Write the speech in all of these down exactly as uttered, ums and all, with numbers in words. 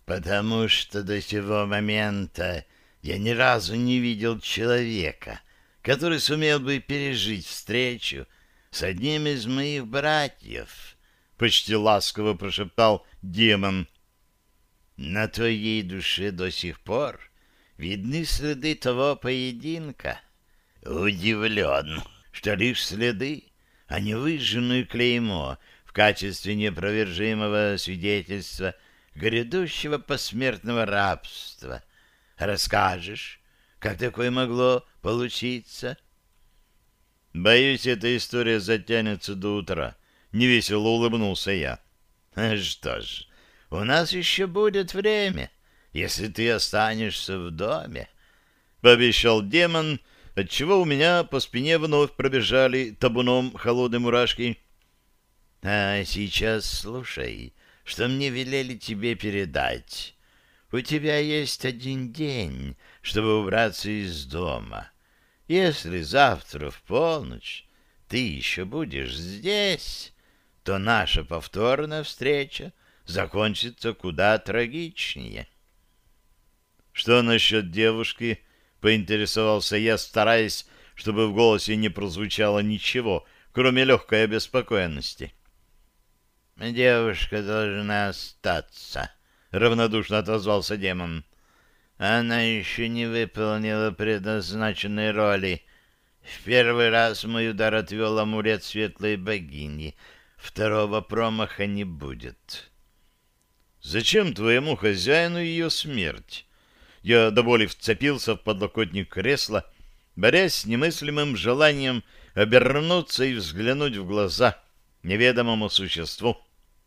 Потому что до сего момента я ни разу не видел человека, который сумел бы пережить встречу с одним из моих братьев, — почти ласково прошептал демон. На твоей душе до сих пор видны следы того поединка. Удивлен, что лишь следы, а не выжженное клеймо в качестве непровержимого свидетельства грядущего посмертного рабства. Расскажешь, как такое могло получиться? Боюсь, эта история затянется до утра. Невесело улыбнулся я. Что ж, у нас еще будет время, если ты останешься в доме, — пообещал демон, отчего у меня по спине вновь пробежали табуном холодные мурашки. — А сейчас слушай, что мне велели тебе передать. У тебя есть один день, чтобы убраться из дома. Если завтра в полночь ты еще будешь здесь, то наша повторная встреча закончится куда трагичнее. — Что насчет девушки? — поинтересовался я, стараясь, чтобы в голосе не прозвучало ничего, кроме легкой обеспокоенности. — Девушка должна остаться, — равнодушно отозвался демон. — Она еще не выполнила предназначенной роли. В первый раз мой удар отвел амулет светлой богини. Второго промаха не будет. — Зачем твоему хозяину ее смерть? Я до боли вцепился в подлокотник кресла, борясь с немыслимым желанием обернуться и взглянуть в глаза неведомому существу.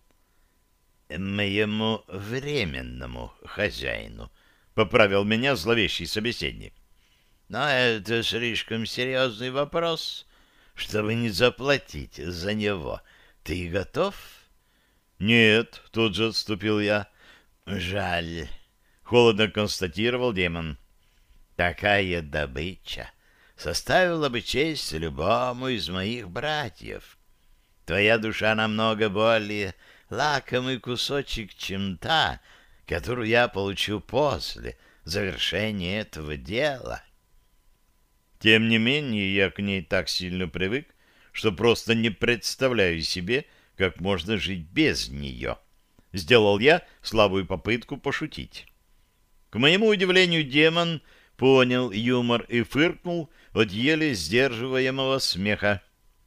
«Моему временному хозяину», — поправил меня зловещий собеседник. «Но это слишком серьезный вопрос, чтобы не заплатить за него. Ты готов?» «Нет», — тут же отступил я. «Жаль», — холодно констатировал демон. «Такая добыча составила бы честь любому из моих братьев. Твоя душа намного более лакомый кусочек, чем та, которую я получу после завершения этого дела». Тем не менее, я к ней так сильно привык, что просто не представляю себе, как можно жить без нее. Сделал я слабую попытку пошутить. К моему удивлению, демон понял юмор и фыркнул от еле сдерживаемого смеха.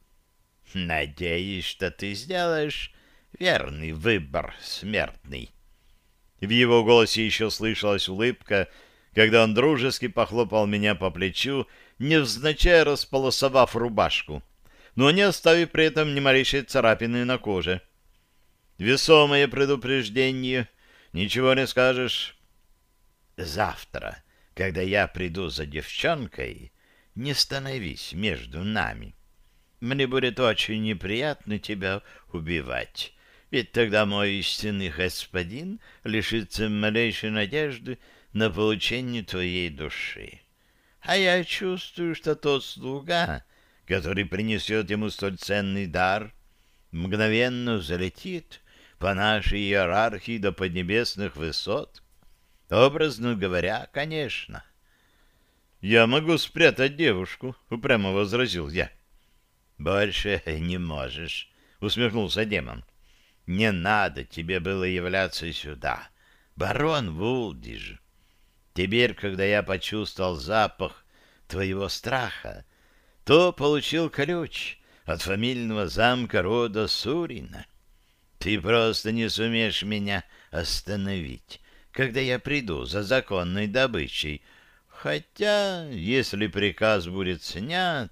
«Надеюсь, что ты сделаешь верный выбор, смертный». В его голосе еще слышалась улыбка, когда он дружески похлопал меня по плечу, невзначай располосовав рубашку, но не оставив при этом ни малейшей царапины на коже. Весомое предупреждение, ничего не скажешь. «Завтра, когда я приду за девчонкой, не становись между нами. Мне будет очень неприятно тебя убивать, ведь тогда мой истинный господин лишится малейшей надежды на получение твоей души. А я чувствую, что тот слуга, который принесет ему столь ценный дар, мгновенно взлетит по нашей иерархии до поднебесных высот. Образно говоря, конечно». «Я могу спрятать девушку», — упрямо возразил я. «Больше не можешь», — усмехнулся демон. «Не надо тебе было являться сюда, барон Вулдиж. Теперь, когда я почувствовал запах твоего страха, то получил ключ от фамильного замка рода Сурина. Ты просто не сумеешь меня остановить, когда я приду за законной добычей. Хотя, если приказ будет снят...»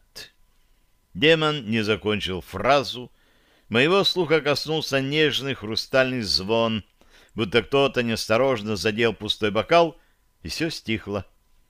Демон не закончил фразу. Моего слуха коснулся нежный хрустальный звон, будто кто-то неосторожно задел пустой бокал, и все стихло.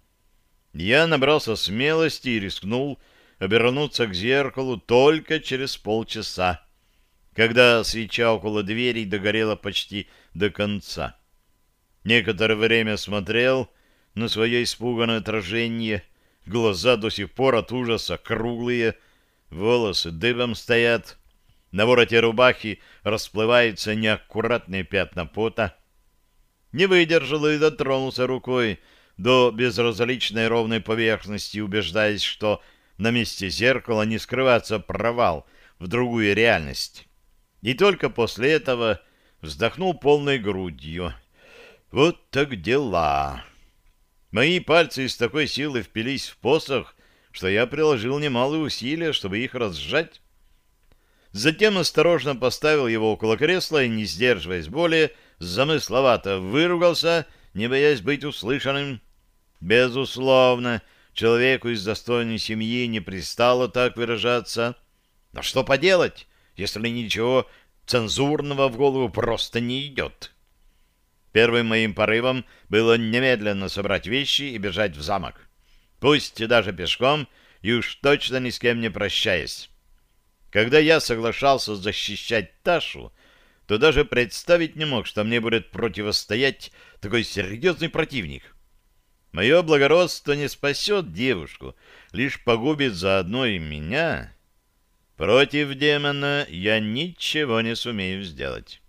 Я набрался смелости и рискнул обернуться к зеркалу только через полчаса, когда свеча около дверей догорела почти до конца. Некоторое время смотрел на свое испуганное отражение, глаза до сих пор от ужаса круглые, волосы дыбом стоят, на вороте рубахи расплываются неаккуратные пятна пота. Не выдержал и дотронулся рукой до безразличной ровной поверхности, убеждаясь, что на месте зеркала не скрывается провал в другую реальность. И только после этого вздохнул полной грудью. Вот так дела. Мои пальцы с такой силой впились в посох, что я приложил немалые усилия, чтобы их разжать. Затем осторожно поставил его около кресла и, не сдерживаясь более, замысловато выругался, не боясь быть услышанным. Безусловно, человеку из достойной семьи не пристало так выражаться. Но что поделать, если ничего цензурного в голову просто не идет? Первым моим порывом было немедленно собрать вещи и бежать в замок. Пусть даже пешком, и уж точно ни с кем не прощаясь. Когда я соглашался защищать Ташу, то даже представить не мог, что мне будет противостоять такой серьезный противник. Мое благородство не спасет девушку, лишь погубит заодно и меня. Против демона я ничего не сумею сделать.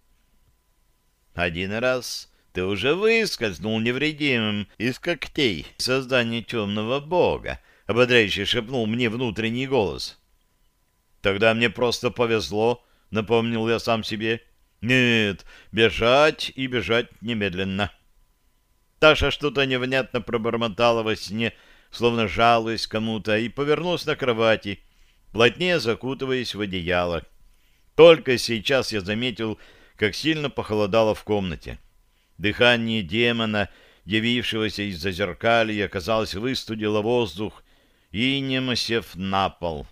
Один раз ты уже выскользнул невредимым из когтей создания темного бога, ободряюще шепнул мне внутренний голос. Тогда мне просто повезло, напомнил я сам себе. Нет, бежать и бежать немедленно. Таша что-то невнятно пробормотала во сне, словно жалуясь кому-то, и повернулась на кровати, плотнее закутываясь в одеяло. Только сейчас я заметил, как сильно похолодало в комнате. Дыхание демона, явившегося из-за зеркалья, казалось, выстудило воздух и не сев на пол.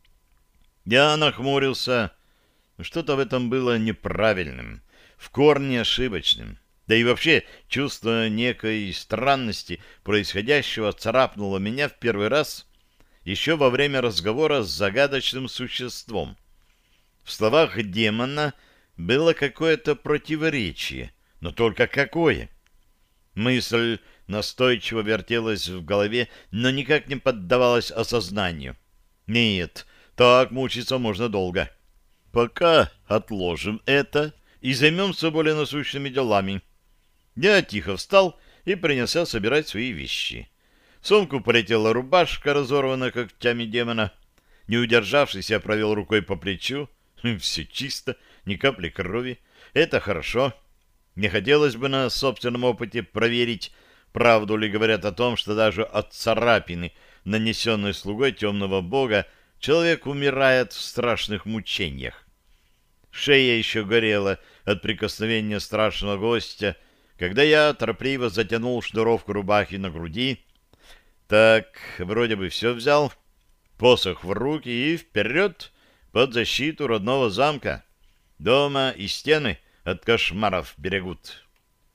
Я нахмурился. Что-то в этом было неправильным, в корне ошибочным. Да и вообще чувство некой странности происходящего царапнуло меня в первый раз еще во время разговора с загадочным существом. В словах демона было какое-то противоречие, но только какое? Мысль настойчиво вертелась в голове, но никак не поддавалась осознанию. Нет, так мучиться можно долго. Пока отложим это и займемся более насущными делами. Я тихо встал и принялся собирать свои вещи. В сумку полетела рубашка, разорванная когтями демона. Не удержавшись, я провел рукой по плечу. Все чисто, ни капли крови. Это хорошо. Не хотелось бы на собственном опыте проверить, правду ли говорят о том, что даже от царапины, нанесенной слугой темного бога, человек умирает в страшных мучениях. Шея еще горела от прикосновения страшного гостя, когда я торопливо затянул шнуровку рубахи на груди. Так, вроде бы все взял, посох в руки и вперед под защиту родного замка. Дома и стены от кошмаров берегут.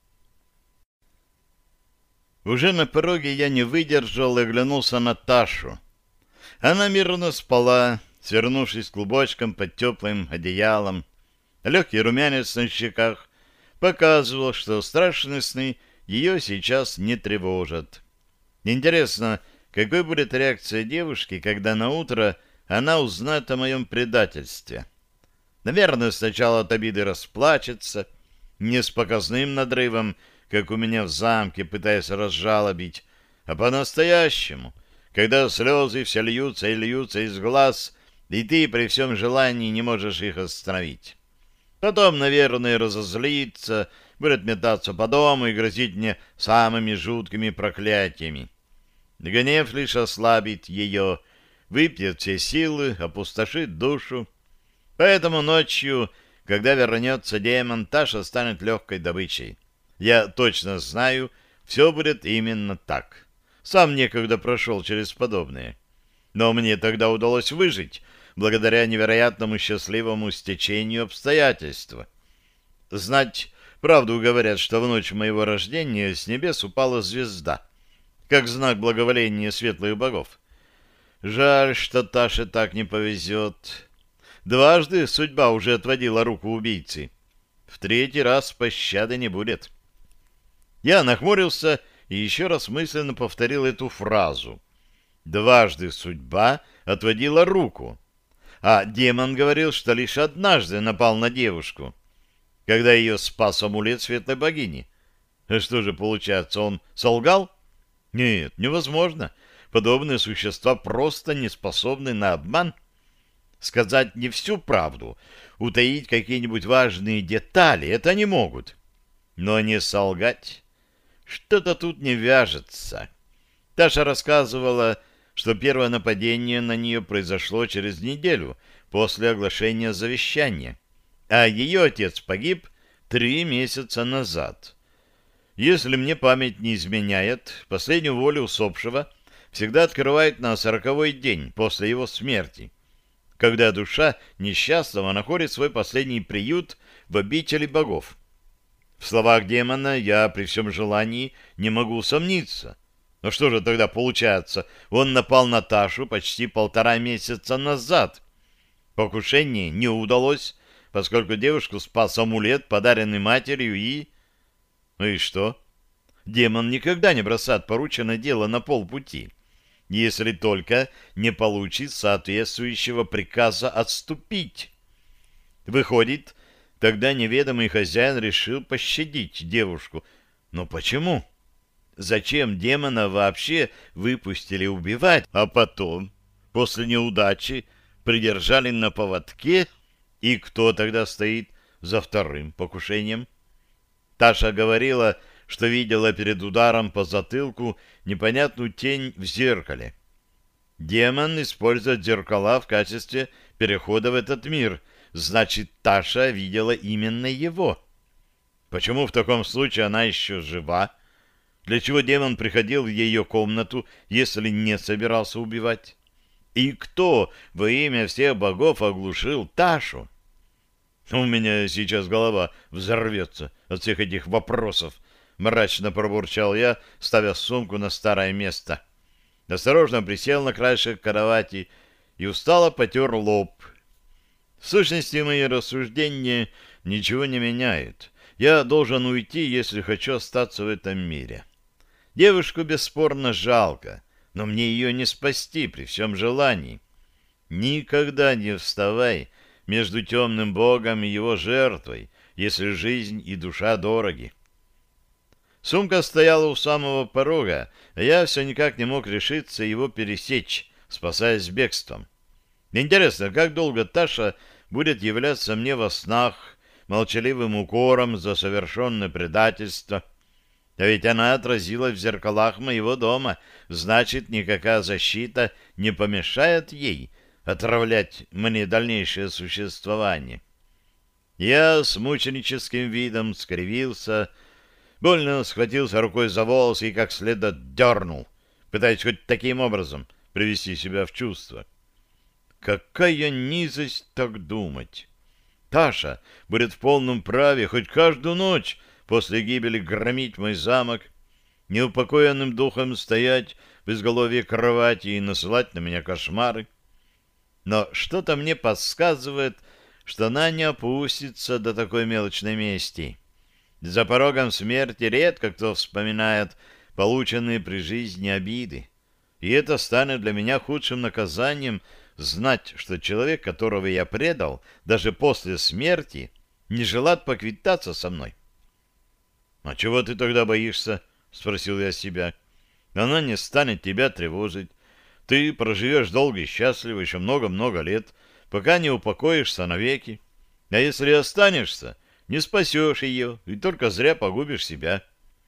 Уже на пороге я не выдержал и оглянулся на Ташу. Она мирно спала, свернувшись клубочком под теплым одеялом. Легкий румянец на щеках показывал, что страшные сны ее сейчас не тревожат. Интересно, какой будет реакция девушки, когда наутро она узнает о моем предательстве? Наверное, сначала от обиды расплачется, не с показным надрывом, как у меня в замке, пытаясь разжалобить, а по-настоящему, когда слезы все льются и льются из глаз, и ты при всем желании не можешь их остановить. Потом, наверное, разозлится, будет метаться по дому и грозить мне самыми жуткими проклятиями. Гнев лишь ослабит ее, выпьет все силы, опустошит душу. Поэтому ночью, когда вернется демон, Таша станет легкой добычей. Я точно знаю, все будет именно так. Сам некогда прошел через подобное. Но мне тогда удалось выжить, благодаря невероятному счастливому стечению обстоятельств. Знать, правду говорят, что в ночь моего рождения с небес упала звезда, как знак благоволения светлых богов. Жаль, что Таше так не повезет. Дважды судьба уже отводила руку убийцы. В третий раз пощады не будет. Я нахмурился и еще раз мысленно повторил эту фразу. Дважды судьба отводила руку. А демон говорил, что лишь однажды напал на девушку, когда ее спас амулет светлой богини. А что же получается, он солгал? Нет, невозможно. Подобные существа просто не способны на обман. Сказать не всю правду, утаить какие-нибудь важные детали — это они могут. Но не солгать. Что-то тут не вяжется. Таша рассказывала, что первое нападение на нее произошло через неделю после оглашения завещания, а ее отец погиб три месяца назад. Если мне память не изменяет, последнюю волю усопшего всегда открывают на сороковой день после его смерти, когда душа несчастного находит свой последний приют в обители богов. В словах демона я при всем желании не могу усомниться. Но что же тогда получается? Он напал на Ташу почти полтора месяца назад. Покушение не удалось, поскольку девушку спас амулет, подаренный матерью, и... Ну и что? Демон никогда не бросает порученное дело на полпути, если только не получит соответствующего приказа отступить. Выходит, тогда неведомый хозяин решил пощадить девушку. Но почему? Зачем демона вообще выпустили убивать, а потом, после неудачи, придержали на поводке? И кто тогда стоит за вторым покушением? Таша говорила, что видела перед ударом по затылку непонятную тень в зеркале. Демон использует зеркала в качестве перехода в этот мир. Значит, Таша видела именно его. Почему в таком случае она еще жива? Для чего демон приходил в ее комнату, если не собирался убивать? И кто во имя всех богов оглушил Ташу? У меня сейчас голова взорвется от всех этих вопросов. Мрачно пробурчал я, ставя сумку на старое место. Осторожно присел на краешек кровати и устало потер лоб. В сущности, мои рассуждения ничего не меняют. Я должен уйти, если хочу остаться в этом мире. Девушку бесспорно жалко, но мне ее не спасти при всем желании. Никогда не вставай между темным богом и его жертвой, если жизнь и душа дороги. Сумка стояла у самого порога, а я все никак не мог решиться его пересечь, спасаясь бегством. Интересно, как долго Таша будет являться мне во снах молчаливым укором за совершенное предательство? А ведь она отразилась в зеркалах моего дома, значит, никакая защита не помешает ей отравлять мне дальнейшее существование. Я с мученическим видом скривился, больно схватился рукой за волосы и как следует дернул, пытаясь хоть таким образом привести себя в чувство. Какая низость так думать! Таша будет в полном праве хоть каждую ночь после гибели громить мой замок, неупокоенным духом стоять в изголовье кровати и насылать на меня кошмары. Но что-то мне подсказывает, что она не опустится до такой мелочной мести. За порогом смерти редко кто вспоминает полученные при жизни обиды. И это станет для меня худшим наказанием знать, что человек, которого я предал, даже после смерти, не желает поквитаться со мной. — А чего ты тогда боишься? — спросил я себя. — Она не станет тебя тревожить. Ты проживешь долго и счастливо еще много-много лет, пока не упокоишься навеки. А если останешься, не спасешь ее и только зря погубишь себя.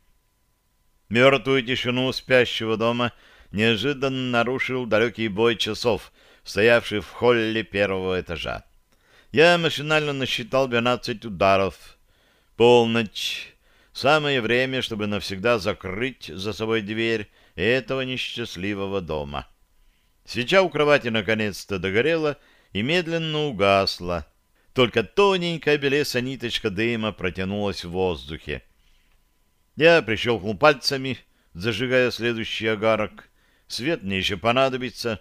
Мертвую тишину спящего дома неожиданно нарушил далекий бой часов, стоявший в холле первого этажа. Я машинально насчитал двенадцать ударов. Полночь. Самое время, чтобы навсегда закрыть за собой дверь этого несчастливого дома. Свеча у кровати наконец-то догорела и медленно угасла. Только тоненькая белесая ниточка дыма протянулась в воздухе. Я прищелкнул пальцами, зажигая следующий огарок. Свет мне еще понадобится.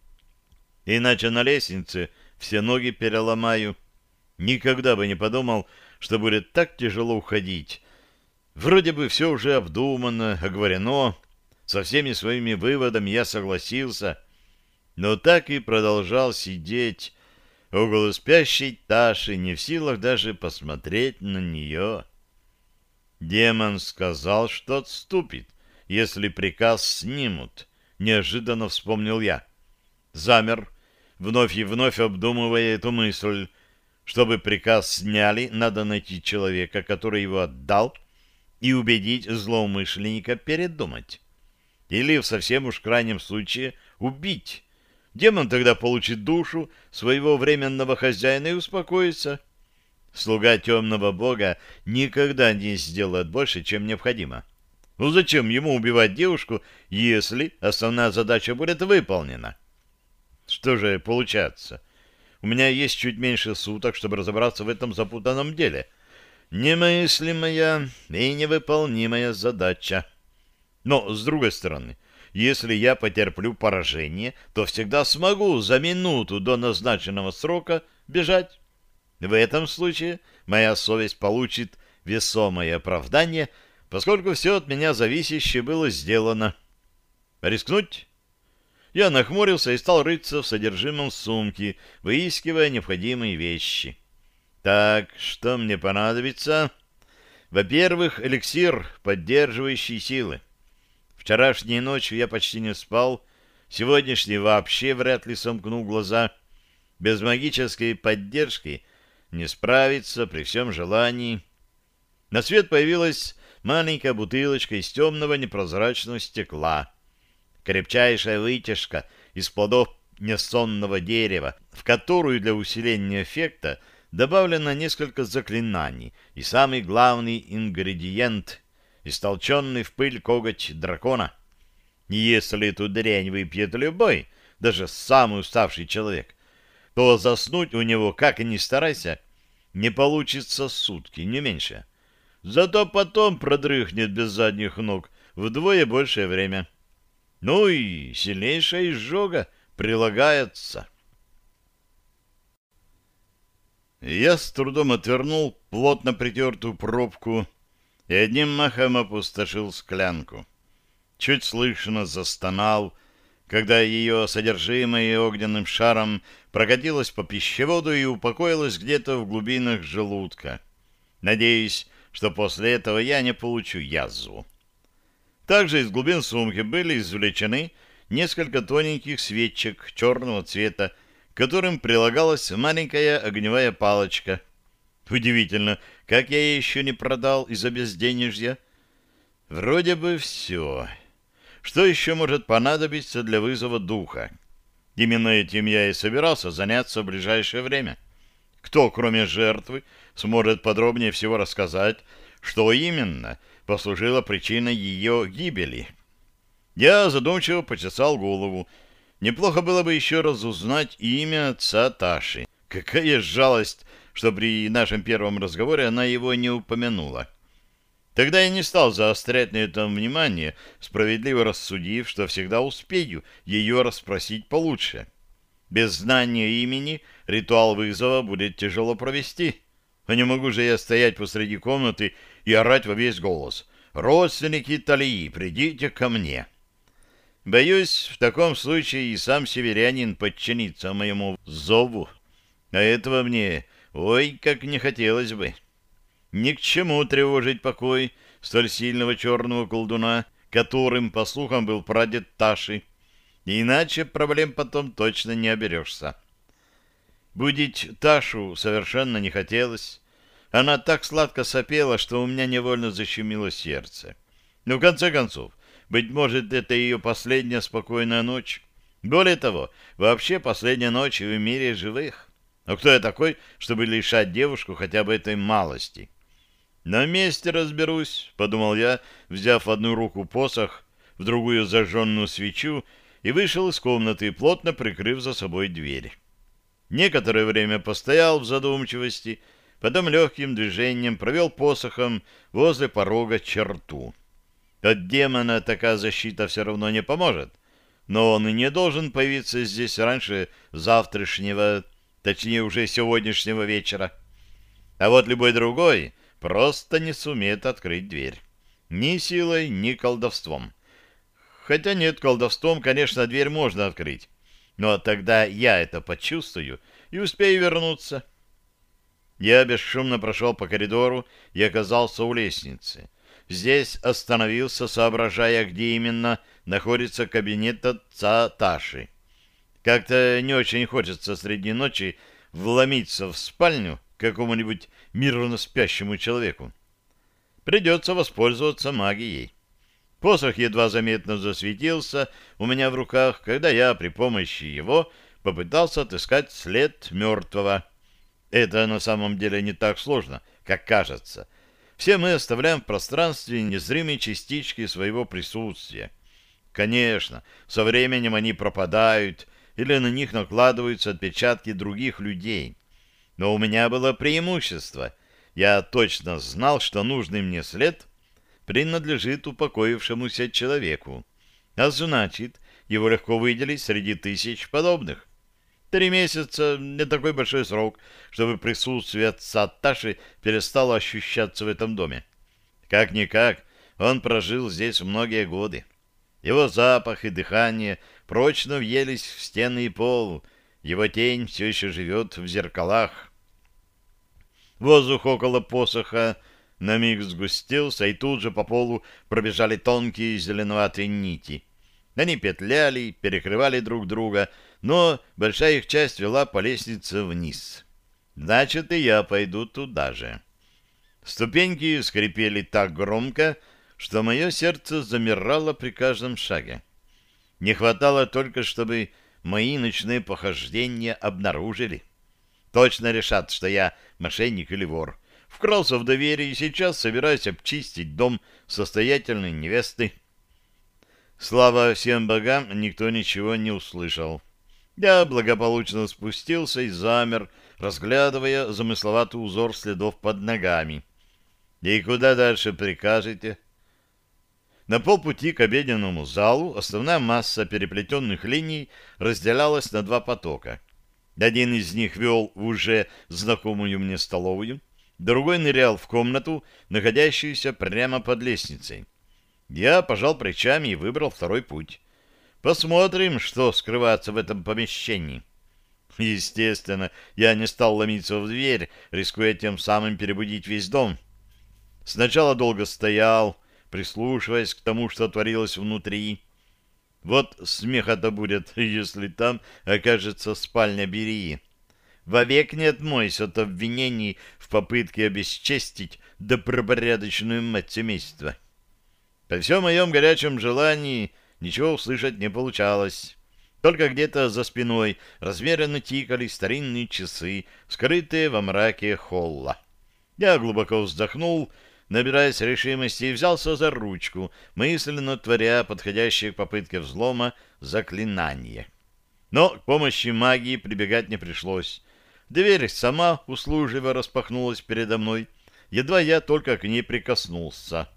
Иначе на лестнице все ноги переломаю. Никогда бы не подумал, что будет так тяжело уходить. Вроде бы все уже обдумано, оговорено. Со всеми своими выводами я согласился. Но так и продолжал сидеть около спящей Таши, не в силах даже посмотреть на нее. Демон сказал, что отступит, если приказ снимут. Неожиданно вспомнил я. Замер, вновь и вновь обдумывая эту мысль. Чтобы приказ сняли, надо найти человека, который его отдал, и убедить злоумышленника передумать. Или, в совсем уж крайнем случае, убить. Демон тогда получит душу своего временного хозяина и успокоится. Слуга темного бога никогда не сделает больше, чем необходимо. Ну зачем ему убивать девушку, если основная задача будет выполнена? Что же получается? У меня есть чуть меньше суток, чтобы разобраться в этом запутанном деле. Немыслимая и невыполнимая задача. Но, с другой стороны, если я потерплю поражение, то всегда смогу за минуту до назначенного срока бежать. В этом случае моя совесть получит весомое оправдание, поскольку все от меня зависящее было сделано. Рискнуть? Я нахмурился и стал рыться в содержимом сумки, выискивая необходимые вещи. Так, что мне понадобится? Во-первых, эликсир, поддерживающий силы. Вчерашней ночью я почти не спал, сегодняшний вообще вряд ли сомкнул глаза. Без магической поддержки не справиться при всем желании. На свет появилась маленькая бутылочка из темного непрозрачного стекла. Крепчайшая вытяжка из плодов несонного дерева, в которую для усиления эффекта добавлено несколько заклинаний, и самый главный ингредиент — истолченный в пыль коготь дракона. Если эту дрянь выпьет любой, даже самый уставший человек, то заснуть у него, как и ни старайся, не получится сутки, не меньше. Зато потом продрыхнет без задних ног вдвое большее время. Ну и сильнейшая изжога прилагается. Я с трудом отвернул плотно притертую пробку и одним махом опустошил склянку. Чуть слышно застонал, когда ее содержимое огненным шаром прокатилось по пищеводу и упокоилось где-то в глубинах желудка. Надеюсь, что после этого я не получу язву. Также из глубин сумки были извлечены несколько тоненьких свечек черного цвета, к которым прилагалась маленькая огневая палочка. Удивительно, как я ее еще не продал из-за безденежья. Вроде бы все. Что еще может понадобиться для вызова духа? Именно этим я и собирался заняться в ближайшее время. Кто, кроме жертвы, сможет подробнее всего рассказать, что именно послужило причиной ее гибели? Я задумчиво почесал голову. Неплохо было бы еще раз узнать имя отца Таши. Какая жалость, что при нашем первом разговоре она его не упомянула. Тогда я не стал заострять на этом внимание, справедливо рассудив, что всегда успею ее расспросить получше. Без знания имени ритуал вызова будет тяжело провести. А не могу же я стоять посреди комнаты и орать во весь голос: «Родственники Талии, придите ко мне!» Боюсь, в таком случае и сам северянин подчинится моему зову. А этого мне, ой, как не хотелось бы. Ни к чему тревожить покой столь сильного черного колдуна, которым, по слухам, был прадед Таши. Иначе проблем потом точно не оберешься. Будить Ташу совершенно не хотелось. Она так сладко сопела, что у меня невольно защемило сердце. Но в конце концов, быть может, это ее последняя спокойная ночь. Более того, вообще последняя ночь в мире живых. Но кто я такой, чтобы лишать девушку хотя бы этой малости? На месте разберусь, — подумал я, взяв в одну руку посох, в другую зажженную свечу, и вышел из комнаты, плотно прикрыв за собой дверь. Некоторое время постоял в задумчивости, потом легким движением провел посохом возле порога черту. От демона такая защита все равно не поможет, но он и не должен появиться здесь раньше завтрашнего, точнее уже сегодняшнего вечера. А вот любой другой просто не сумеет открыть дверь. Ни силой, ни колдовством. Хотя нет, колдовством, конечно, дверь можно открыть, но тогда я это почувствую и успею вернуться. Я бесшумно прошел по коридору и оказался у лестницы. Здесь остановился, соображая, где именно находится кабинет отца Таши. Как-то не очень хочется среди ночи вломиться в спальню к какому-нибудь мирно спящему человеку. Придется воспользоваться магией. Посох едва заметно засветился у меня в руках, когда я при помощи его попытался отыскать след мертвого. Это на самом деле не так сложно, как кажется. Все мы оставляем в пространстве незримые частички своего присутствия. Конечно, со временем они пропадают, или на них накладываются отпечатки других людей. Но у меня было преимущество. Я точно знал, что нужный мне след принадлежит упокоившемуся человеку. А значит, его легко выделить среди тысяч подобных. Три месяца — не такой большой срок, чтобы присутствие отца Таши перестало ощущаться в этом доме. Как-никак, он прожил здесь многие годы. Его запах и дыхание прочно въелись в стены и пол, его тень все еще живет в зеркалах. Воздух около посоха на миг сгустился, и тут же по полу пробежали тонкие зеленоватые нити. Они петляли, перекрывали друг друга, но большая их часть вела по лестнице вниз. Значит, и я пойду туда же. Ступеньки скрипели так громко, что мое сердце замирало при каждом шаге. Не хватало только, чтобы мои ночные похождения обнаружили. Точно решат, что я мошенник или вор. Вкрался в доверие и сейчас собираюсь обчистить дом состоятельной невесты. Слава всем богам, никто ничего не услышал. Я благополучно спустился и замер, разглядывая замысловатый узор следов под ногами. И куда дальше прикажете? На полпути к обеденному залу основная масса переплетенных линий разделялась на два потока. Один из них вел в уже знакомую мне столовую, другой нырял в комнату, находящуюся прямо под лестницей. Я пожал плечами и выбрал второй путь. Посмотрим, что скрывается в этом помещении. Естественно, я не стал ломиться в дверь, рискуя тем самым перебудить весь дом. Сначала долго стоял, прислушиваясь к тому, что творилось внутри. Вот смеха-то будет, если там окажется спальня Берии. Вовек не отмоюсь от обвинений в попытке обесчестить добропорядочную мать семейства. При всем моем горячем желании ничего услышать не получалось. Только где-то за спиной размеренно тикали старинные часы, скрытые во мраке холла. Я глубоко вздохнул, набираясь решимости, и взялся за ручку, мысленно творя подходящее к попытке взлома заклинание. Но к помощи магии прибегать не пришлось. Дверь сама услужливо распахнулась передо мной, едва я только к ней прикоснулся.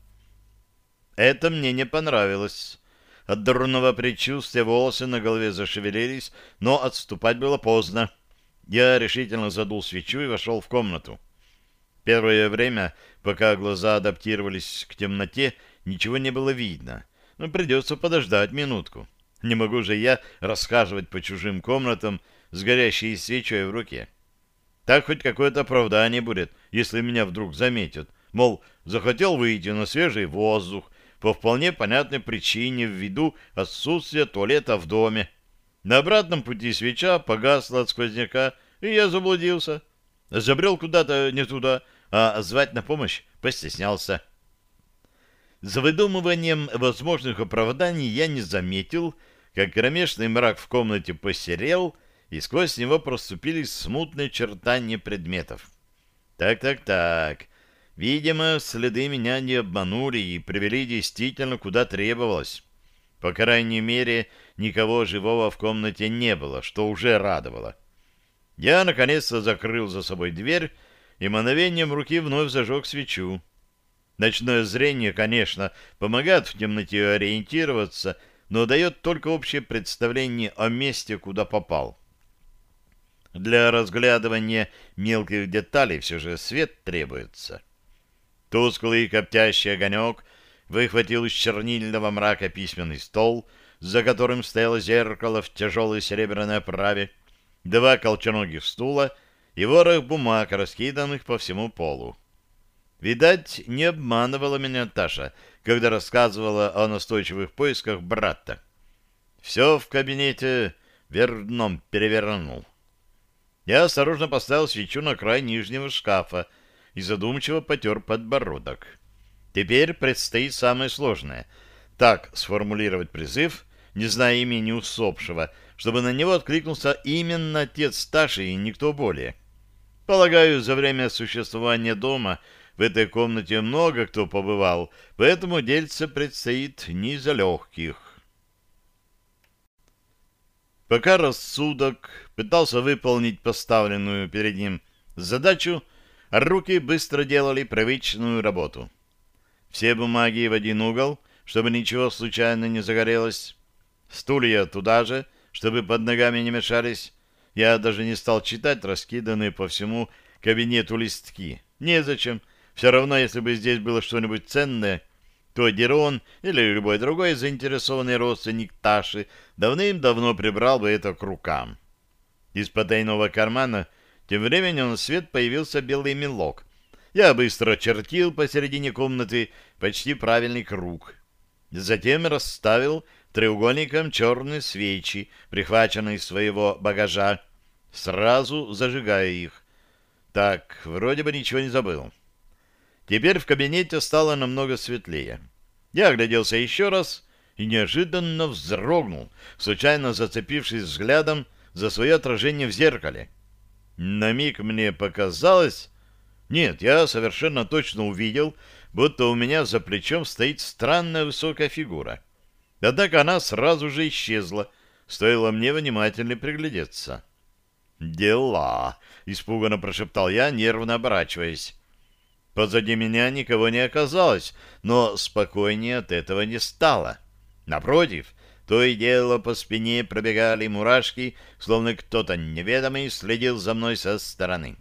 Это мне не понравилось. От дурного предчувствия волосы на голове зашевелились, но отступать было поздно. Я решительно задул свечу и вошел в комнату. Первое время, пока глаза адаптировались к темноте, ничего не было видно. Но придется подождать минутку. Не могу же я расхаживать по чужим комнатам с горящей свечой в руке. Так хоть какое-то оправдание будет, если меня вдруг заметят. Мол, захотел выйти на свежий воздух по вполне понятной причине ввиду отсутствия туалета в доме. На обратном пути свеча погасла от сквозняка, и я заблудился. Забрел куда-то не туда, а звать на помощь постеснялся. За выдумыванием возможных оправданий я не заметил, как кромешный мрак в комнате посерел, и сквозь него проступились смутные чертания предметов. Так-так-так. Видимо, следы меня не обманули и привели действительно куда требовалось. По крайней мере, никого живого в комнате не было, что уже радовало. Я, наконец-то, закрыл за собой дверь и мановением руки вновь зажег свечу. Ночное зрение, конечно, помогает в темноте ориентироваться, но дает только общее представление о месте, куда попал. Для разглядывания мелких деталей все же свет требуется. Тусклый коптящий огонек выхватил из чернильного мрака письменный стол, за которым стояло зеркало в тяжелой серебряной оправе, два колченогих стула и ворох бумаг, раскиданных по всему полу. Видать, не обманывала меня Таша, когда рассказывала о настойчивых поисках брата. Все в кабинете вверх дном перевернул. Я осторожно поставил свечу на край нижнего шкафа и задумчиво потер подбородок. Теперь предстоит самое сложное — так сформулировать призыв, не зная имени усопшего, чтобы на него откликнулся именно отец Таши и никто более. Полагаю, за время существования дома в этой комнате много кто побывал, поэтому дельце предстоит не из легких. Пока рассудок пытался выполнить поставленную перед ним задачу, руки быстро делали привычную работу. Все бумаги в один угол, чтобы ничего случайно не загорелось. Стулья туда же, чтобы под ногами не мешались. Я даже не стал читать раскиданные по всему кабинету листки. Незачем. Все равно, если бы здесь было что-нибудь ценное, то Дерон или любой другой заинтересованный родственник Таши давным-давно прибрал бы это к рукам. Из потайного кармана тем временем на свет появился белый мелок. Я быстро чертил посередине комнаты почти правильный круг. Затем расставил треугольником черные свечи, прихваченные из своего багажа, сразу зажигая их. Так, вроде бы ничего не забыл. Теперь в кабинете стало намного светлее. Я огляделся еще раз и неожиданно вздрогнул, случайно зацепившись взглядом за свое отражение в зеркале. На миг мне показалось... Нет, я совершенно точно увидел, будто у меня за плечом стоит странная высокая фигура. Однако она сразу же исчезла, стоило мне внимательно приглядеться. «Дела!» — испуганно прошептал я, нервно оборачиваясь. Позади меня никого не оказалось, но спокойнее от этого не стало. Напротив, то и дело по спине пробегали мурашки, словно кто-то неведомый следил за мной со стороны.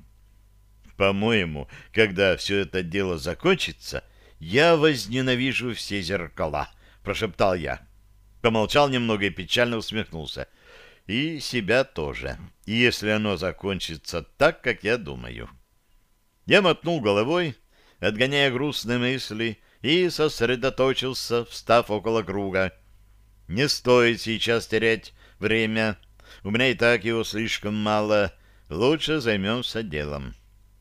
По-моему, когда все это дело закончится, я возненавижу все зеркала, — прошептал я. Помолчал немного и печально усмехнулся. И себя тоже, если оно закончится так, как я думаю. Я мотнул головой, отгоняя грустные мысли, и сосредоточился, встав около круга. Не стоит сейчас терять время. У меня и так его слишком мало. Лучше займемся делом.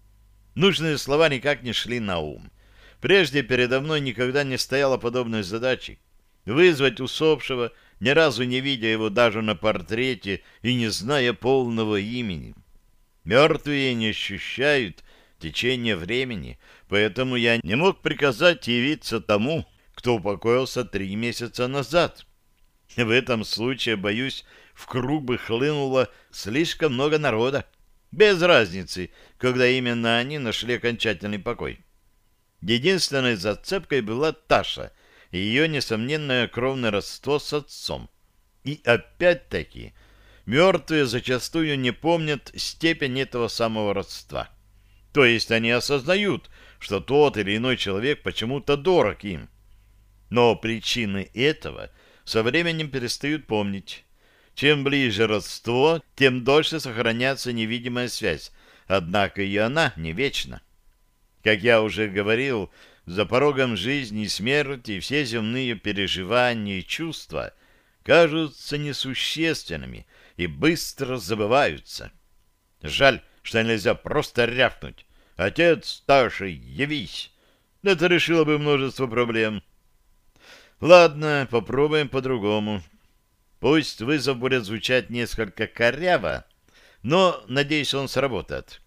Нужные слова никак не шли на ум. Прежде передо мной никогда не стояла подобной задачи. Вызвать усопшего, ни разу не видя его даже на портрете и не зная полного имени. Мертвые не ощущают течение времени, поэтому я не мог приказать явиться тому, кто упокоился три месяца назад. В этом случае, боюсь, в круг бы хлынуло слишком много народа. Без разницы, когда именно они нашли окончательный покой. Единственной зацепкой была Таша и ее несомненное кровное родство с отцом. И опять-таки, мертвые зачастую не помнят степень этого самого родства. То есть они осознают, что тот или иной человек почему-то дорог им. Но причины этого со временем перестают помнить. Чем ближе родство, тем дольше сохраняется невидимая связь, однако и она не вечна. Как я уже говорил, за порогом жизни и смерти все земные переживания и чувства кажутся несущественными и быстро забываются. Жаль, что нельзя просто рявкнуть: «Отец старший, явись!» Это решило бы множество проблем. Ладно, попробуем по-другому. Пусть вызов будет звучать несколько коряво, но, надеюсь, он сработает.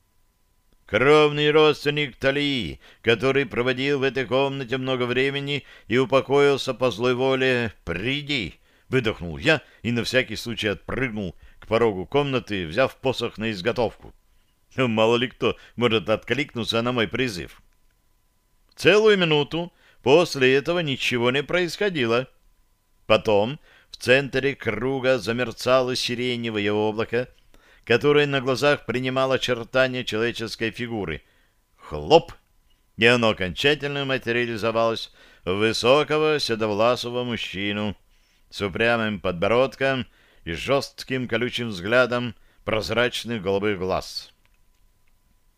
Кровный родственник Талии, который проводил в этой комнате много времени и упокоился по злой воле, приди! Выдохнул я и на всякий случай отпрыгнул к порогу комнаты, взяв посох на изготовку. Мало ли кто может откликнуться на мой призыв. Целую минуту после этого ничего не происходило. Потом в центре круга замерцало сиреневое облако, которое на глазах принимало очертания человеческой фигуры. Хлоп! И оно окончательно материализовалось в высокого седовласого мужчину с упрямым подбородком и жестким колючим взглядом прозрачных голубых глаз.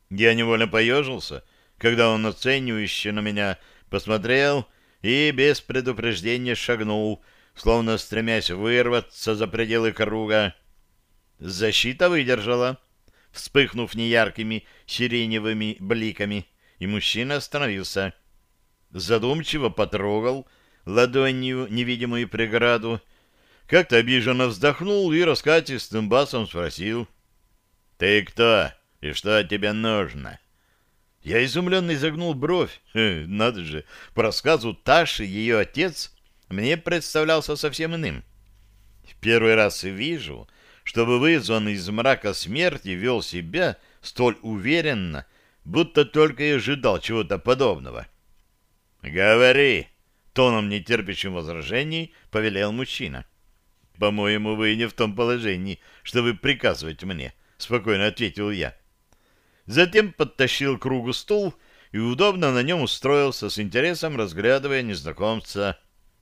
Я невольно поежился, когда он оценивающе на меня посмотрел и без предупреждения шагнул, словно стремясь вырваться за пределы круга. Защита выдержала, вспыхнув неяркими сиреневыми бликами, и мужчина остановился. Задумчиво потрогал ладонью невидимую преграду, как-то обиженно вздохнул и раскатистым басом спросил: «Ты кто и что от тебя нужно?» Я изумленно изогнул бровь. Хе, надо же, по рассказу Таши ее отец мне представлялся совсем иным. В первый раз вижу, чтобы вызванный из мрака смерти вел себя столь уверенно, будто только и ожидал чего-то подобного. «Говори!» — тоном нетерпящим возражений повелел мужчина. «По-моему, вы не в том положении, чтобы приказывать мне», — спокойно ответил я. Затем подтащил к кругу стул и удобно на нем устроился, с интересом разглядывая незнакомца.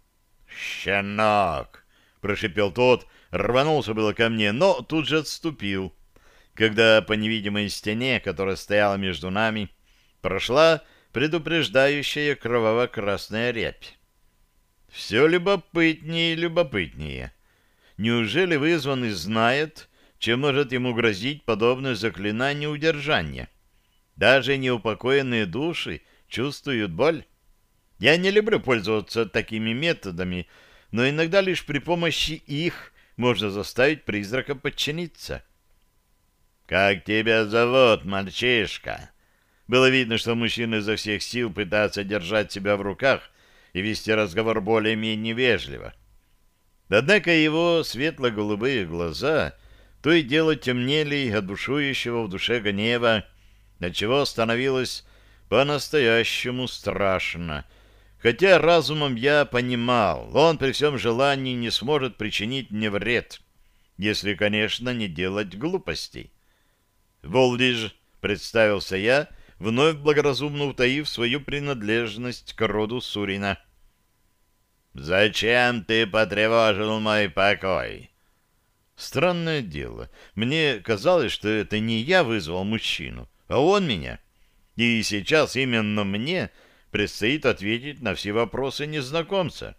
«Щенок!» — прошипел тот, рванулся было ко мне, но тут же отступил, когда по невидимой стене, которая стояла между нами, прошла предупреждающая кроваво-красная рябь. Все любопытнее и любопытнее. Неужели вызванный знает, чем может ему грозить подобное заклинание удержания? Даже неупокоенные души чувствуют боль. Я не люблю пользоваться такими методами, но иногда лишь при помощи их можно заставить призрака подчиниться. «Как тебя зовут, мальчишка?» Было видно, что мужчина изо всех сил пытается держать себя в руках и вести разговор более-менее вежливо. Однако его светло-голубые глаза то и дело темнели от бушующего в душе гнева, отчего становилось по-настоящему страшно. Хотя разумом я понимал, он при всем желании не сможет причинить мне вред, если, конечно, не делать глупостей. «Волдиж», — представился я, вновь благоразумно утаив свою принадлежность к роду Сурина. «Зачем ты потревожил мой покой?» Странное дело. Мне казалось, что это не я вызвал мужчину, а он меня. И сейчас именно мне предстоит ответить на все вопросы незнакомца.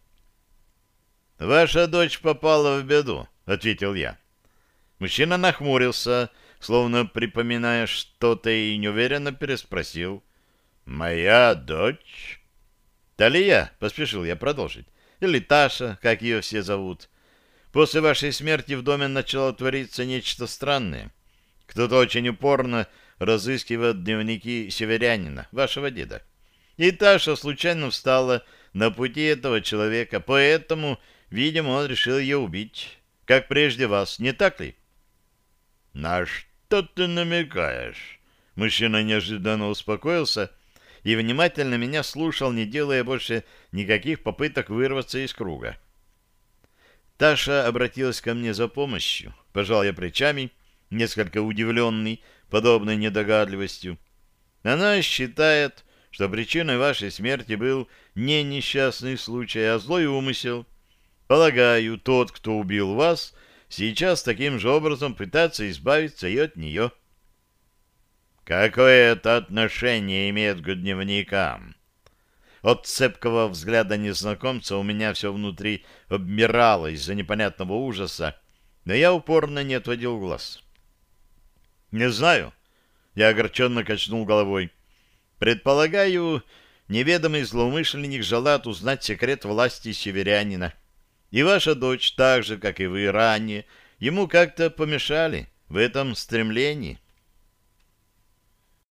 «Ваша дочь попала в беду», — ответил я. Мужчина нахмурился, словно припоминая что-то, и неуверенно переспросил. «Моя дочь?» «Талия», — поспешил я продолжить, — «или Таша, как ее все зовут. После вашей смерти в доме начало твориться нечто странное. Кто-то очень упорно разыскивает дневники северянина, вашего деда. И Таша случайно встала на пути этого человека, поэтому, видимо, он решил ее убить, как прежде вас, не так ли?» «На что ты намекаешь?» Мужчина неожиданно успокоился и внимательно меня слушал, не делая больше никаких попыток вырваться из круга. Таша обратилась ко мне за помощью. Пожал я плечами, несколько удивленный подобной недогадливостью. Она считает, что причиной вашей смерти был не несчастный случай, а злой умысел. Полагаю, тот, кто убил вас, сейчас таким же образом пытается избавиться и от нее. Какое это отношение имеет к дневникам? От цепкого взгляда незнакомца у меня все внутри обмирало из-за непонятного ужаса, но я упорно не отводил глаз. «Не знаю», — я огорченно качнул головой. «Предполагаю, неведомый злоумышленник желает узнать секрет власти северянина. И ваша дочь, так же, как и вы ранее, ему как-то помешали в этом стремлении».